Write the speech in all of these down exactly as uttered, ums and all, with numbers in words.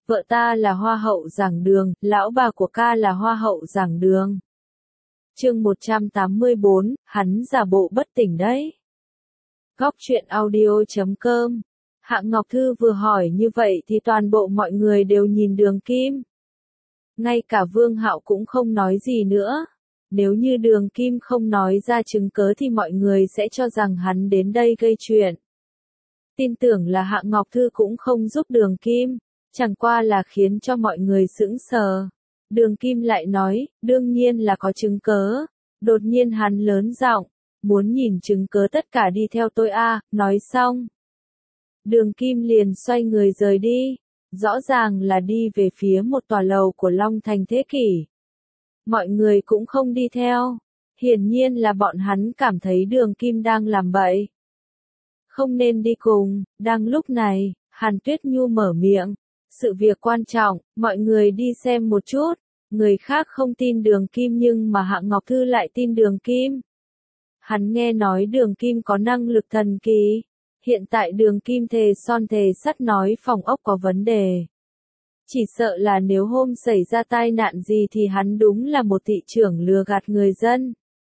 vợ ta là hoa hậu giảng đường, lão bà của ca là hoa hậu giảng đường. Chương một trăm tám mươi bốn, hắn giả bộ bất tỉnh đấy. Góc truyện audio chấm com. Hạng Ngọc Thư vừa hỏi như vậy thì toàn bộ mọi người đều nhìn Đường Kim. Ngay cả Vương Hạo cũng không nói gì nữa. Nếu như Đường Kim không nói ra chứng cớ thì mọi người sẽ cho rằng hắn đến đây gây chuyện. Tin tưởng là Hạng Ngọc Thư cũng không giúp Đường Kim, chẳng qua là khiến cho mọi người sững sờ. Đường Kim lại nói, đương nhiên là có chứng cớ. Đột nhiên hắn lớn giọng, muốn nhìn chứng cớ tất cả đi theo tôi a. À. Nói xong, Đường Kim liền xoay người rời đi, rõ ràng là đi về phía một tòa lầu của Long Thành Thế Kỷ. Mọi người cũng không đi theo, hiển nhiên là bọn hắn cảm thấy Đường Kim đang làm bậy. Không nên đi cùng. Đang lúc này, Hàn Tuyết Nhu mở miệng, sự việc quan trọng, mọi người đi xem một chút. Người khác không tin Đường Kim nhưng mà Hạng Ngọc Thư lại tin Đường Kim. Hắn nghe nói Đường Kim có năng lực thần kỳ. Hiện tại Đường Kim thề son thề sắt nói phòng ốc có vấn đề. Chỉ sợ là nếu hôm xảy ra tai nạn gì thì hắn đúng là một thị trưởng lừa gạt người dân.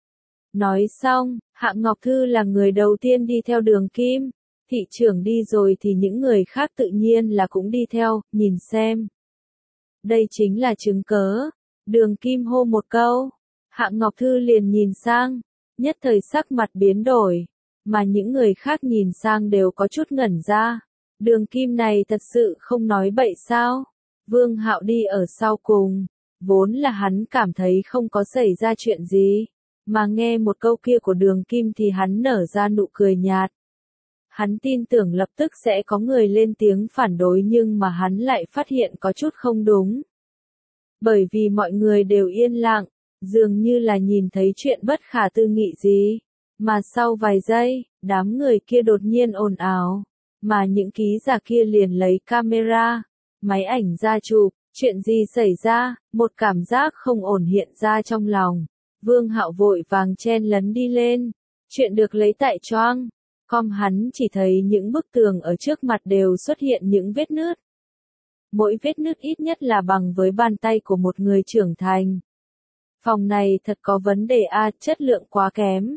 Nói xong, Hạng Ngọc Thư là người đầu tiên đi theo Đường Kim. Thị trưởng đi rồi thì những người khác tự nhiên là cũng đi theo, nhìn xem. Đây chính là chứng cớ. Đường Kim hô một câu. Hạng Ngọc Thư liền nhìn sang. Nhất thời sắc mặt biến đổi. Mà những người khác nhìn sang đều có chút ngẩn ra. Đường Kim này thật sự không nói bậy sao? Vương Hạo đi ở sau cùng. Vốn là hắn cảm thấy không có xảy ra chuyện gì. Mà nghe một câu kia của Đường Kim thì hắn nở ra nụ cười nhạt. Hắn tin tưởng lập tức sẽ có người lên tiếng phản đối nhưng mà hắn lại phát hiện có chút không đúng. Bởi vì mọi người đều yên lặng, dường như là nhìn thấy chuyện bất khả tư nghị gì. Mà sau vài giây, đám người kia đột nhiên ồn ào. Mà những ký giả kia liền lấy camera, máy ảnh ra chụp. Chuyện gì xảy ra? Một cảm giác không ổn hiện ra trong lòng. Vương Hạo vội vàng chen lấn đi lên. Chuyện được lấy tại choang. Com hắn chỉ thấy những bức tường ở trước mặt đều xuất hiện những vết nứt. Mỗi vết nứt ít nhất là bằng với bàn tay của một người trưởng thành. Phòng này thật có vấn đề a, à, chất lượng quá kém.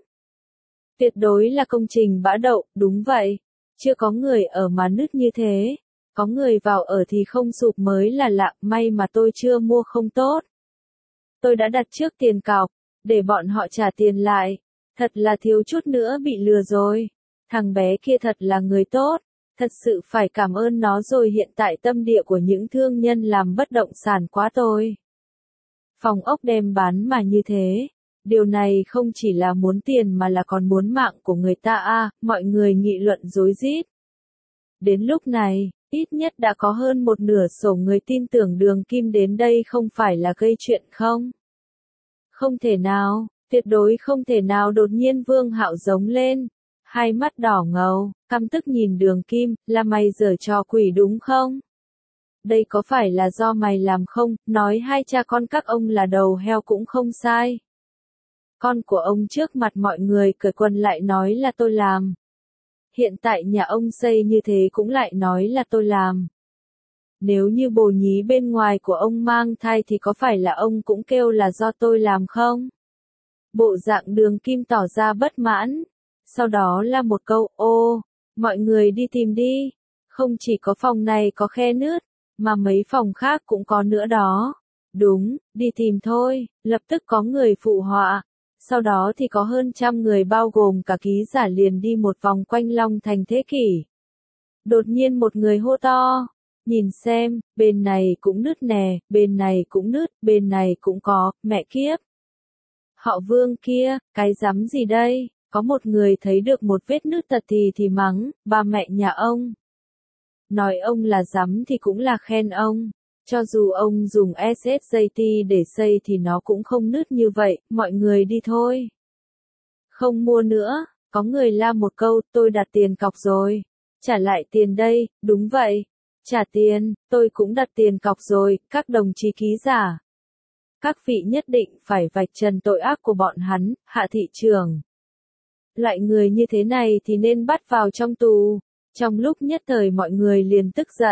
Tuyệt đối là công trình bã đậu, đúng vậy. Chưa có người ở mà nứt như thế. Có người vào ở thì không sụp mới là lạ, may mà tôi chưa mua không tốt. Tôi đã đặt trước tiền cọc, để bọn họ trả tiền lại. Thật là thiếu chút nữa bị lừa rồi. Thằng bé kia thật là người tốt. Thật sự phải cảm ơn nó rồi, hiện tại tâm địa của những thương nhân làm bất động sản quá tồi. Phòng ốc đem bán mà như thế. Điều này không chỉ là muốn tiền mà là còn muốn mạng của người ta a. À, mọi người nghị luận rối rít. Đến lúc này, ít nhất đã có hơn một nửa số người tin tưởng Đường Kim đến đây không phải là gây chuyện không? Không thể nào, tuyệt đối không thể nào. Đột nhiên Vương Hạo giống lên. Hai mắt đỏ ngầu, căm tức nhìn Đường Kim, là mày giở trò quỷ đúng không? Đây có phải là do mày làm không? Nói hai cha con các ông là đầu heo cũng không sai. Con của ông trước mặt mọi người cởi quần lại nói là tôi làm. Hiện tại nhà ông xây như thế cũng lại nói là tôi làm. Nếu như bồ nhí bên ngoài của ông mang thai thì có phải là ông cũng kêu là do tôi làm không? Bộ dạng Đường Kim tỏ ra bất mãn. Sau đó là một câu, ô, mọi người đi tìm đi. Không chỉ có phòng này có khe nứt, mà mấy phòng khác cũng có nữa đó. Đúng, đi tìm thôi. Lập tức có người phụ họa. Sau đó thì có hơn trăm người bao gồm cả ký giả liền đi một vòng quanh Long Thành Thế Kỷ. Đột nhiên một người hô to. Nhìn xem, bên này cũng nứt nè, bên này cũng nứt, bên này cũng có, mẹ kiếp. Họ Vương kia, cái rắm gì đây? Có một người thấy được một vết nứt tật thì thì mắng, ba mẹ nhà ông. Nói ông là rắm thì cũng là khen ông. Cho dù ông dùng ét ét giê tê để xây thì nó cũng không nứt như vậy, mọi người đi thôi. Không mua nữa, có người la một câu, tôi đặt tiền cọc rồi. Trả lại tiền đây, đúng vậy. Trả tiền, tôi cũng đặt tiền cọc rồi, các đồng chí ký giả. Các vị nhất định phải vạch trần tội ác của bọn hắn, Hạ thị trưởng. Loại người như thế này thì nên bắt vào trong tù. Trong lúc nhất thời mọi người liền tức giận.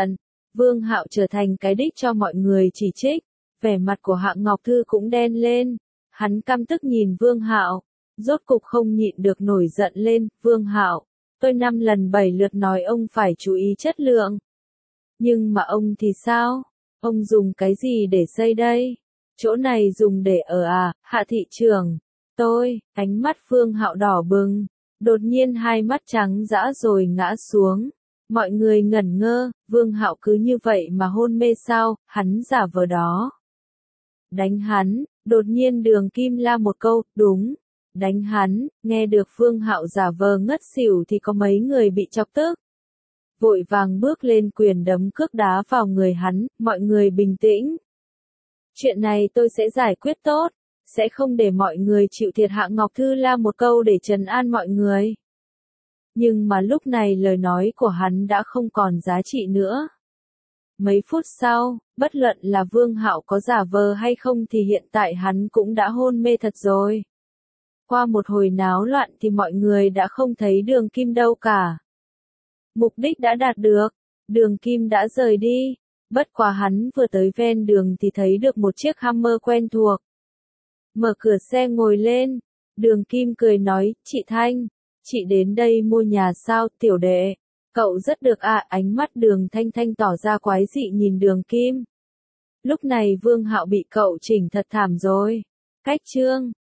Vương Hạo trở thành cái đích cho mọi người chỉ trích, vẻ mặt của Hạng Ngọc Thư cũng đen lên, hắn căm tức nhìn Vương Hạo, rốt cục không nhịn được nổi giận lên, Vương Hạo, tôi năm lần bảy lượt nói ông phải chú ý chất lượng. Nhưng mà ông thì sao? Ông dùng cái gì để xây đây? Chỗ này dùng để ở à, Hạ thị trưởng? Tôi, ánh mắt Vương Hạo đỏ bừng, đột nhiên hai mắt trắng dã rồi ngã xuống. Mọi người ngẩn ngơ, Vương Hạo cứ như vậy mà hôn mê sao, hắn giả vờ đó. Đánh hắn, đột nhiên Đường Kim la một câu, đúng, đánh hắn, nghe được Vương Hạo giả vờ ngất xỉu thì có mấy người bị chọc tức. Vội vàng bước lên quyền đấm cước đá vào người hắn, mọi người bình tĩnh. Chuyện này tôi sẽ giải quyết tốt, sẽ không để mọi người chịu thiệt. Hạng Ngọc Thư la một câu để trấn an mọi người. Nhưng mà lúc này lời nói của hắn đã không còn giá trị nữa. Mấy phút sau, bất luận là Vương Hạo có giả vờ hay không thì hiện tại hắn cũng đã hôn mê thật rồi. Qua một hồi náo loạn thì mọi người đã không thấy Đường Kim đâu cả. Mục đích đã đạt được, Đường Kim đã rời đi. Bất quá hắn vừa tới ven đường thì thấy được một chiếc Hummer quen thuộc. Mở cửa xe ngồi lên, Đường Kim cười nói, chị Thanh, chị đến đây mua nhà sao, tiểu đệ? Cậu rất được à, ánh mắt Đường Thanh Thanh tỏ ra quái dị nhìn Đường Kim. Lúc này Vương Hạo bị cậu chỉnh thật thảm rồi. Cách chương